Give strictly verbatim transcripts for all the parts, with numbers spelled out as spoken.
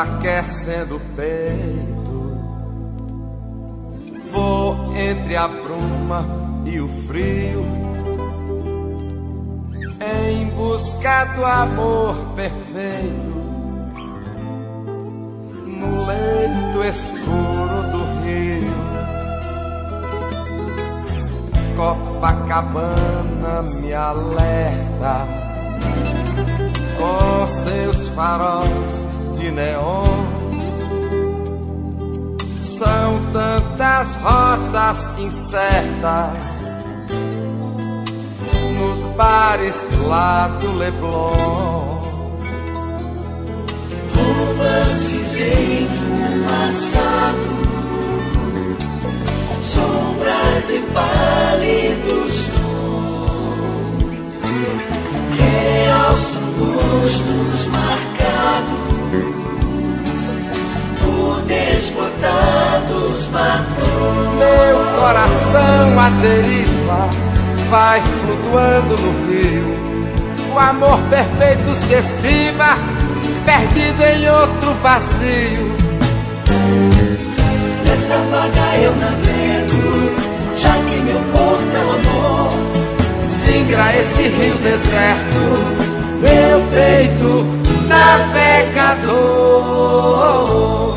aquecendo o peito. Vou entre a bruma e o frio, em busca do amor perfeito. No leito escuro do rio, Copacabana me alerta com seus faróis de neon. São tantas rotas incertas nos bares lá do Leblon. Romances enfumaçados, sombras e pálidos tons, realçam rostos marcados por desbotados batons. Meu coração à deriva vai flutuando no rio. O amor perfeito se esquiva, perdido em outro vazio. Nessa vaga eu navego, já que meu porto é o amor. Singra esse rio deserto, meu peito navegador.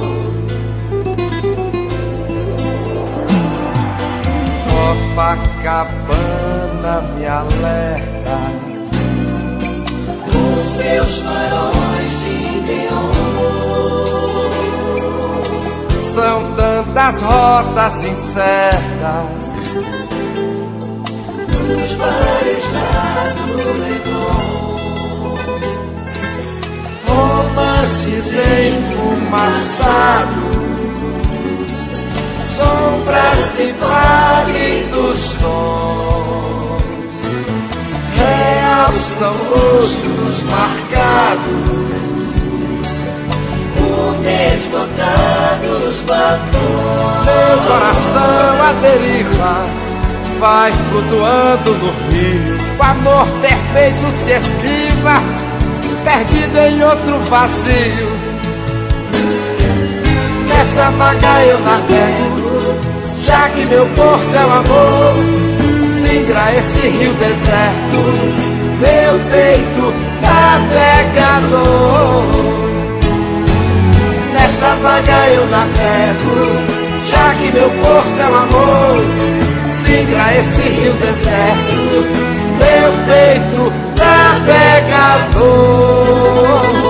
Copacabana me alerta com seus faróis de neon. São tantas rotas incertas nos bares lá do Leblon. Romances enfumaçados, sombras e pálidos tons, realçam rostos marcados por desbotados batons. Meu coração à deriva vai flutuando no rio. O amor perfeito se esquiva, perdido em outro vazio. Nessa vaga eu navego, já que meu porto é o amor. Singra esse rio deserto, meu peito navegador. Nessa vaga eu navego, já que meu porto é o amor. Singra esse rio deserto, meu peito navegador.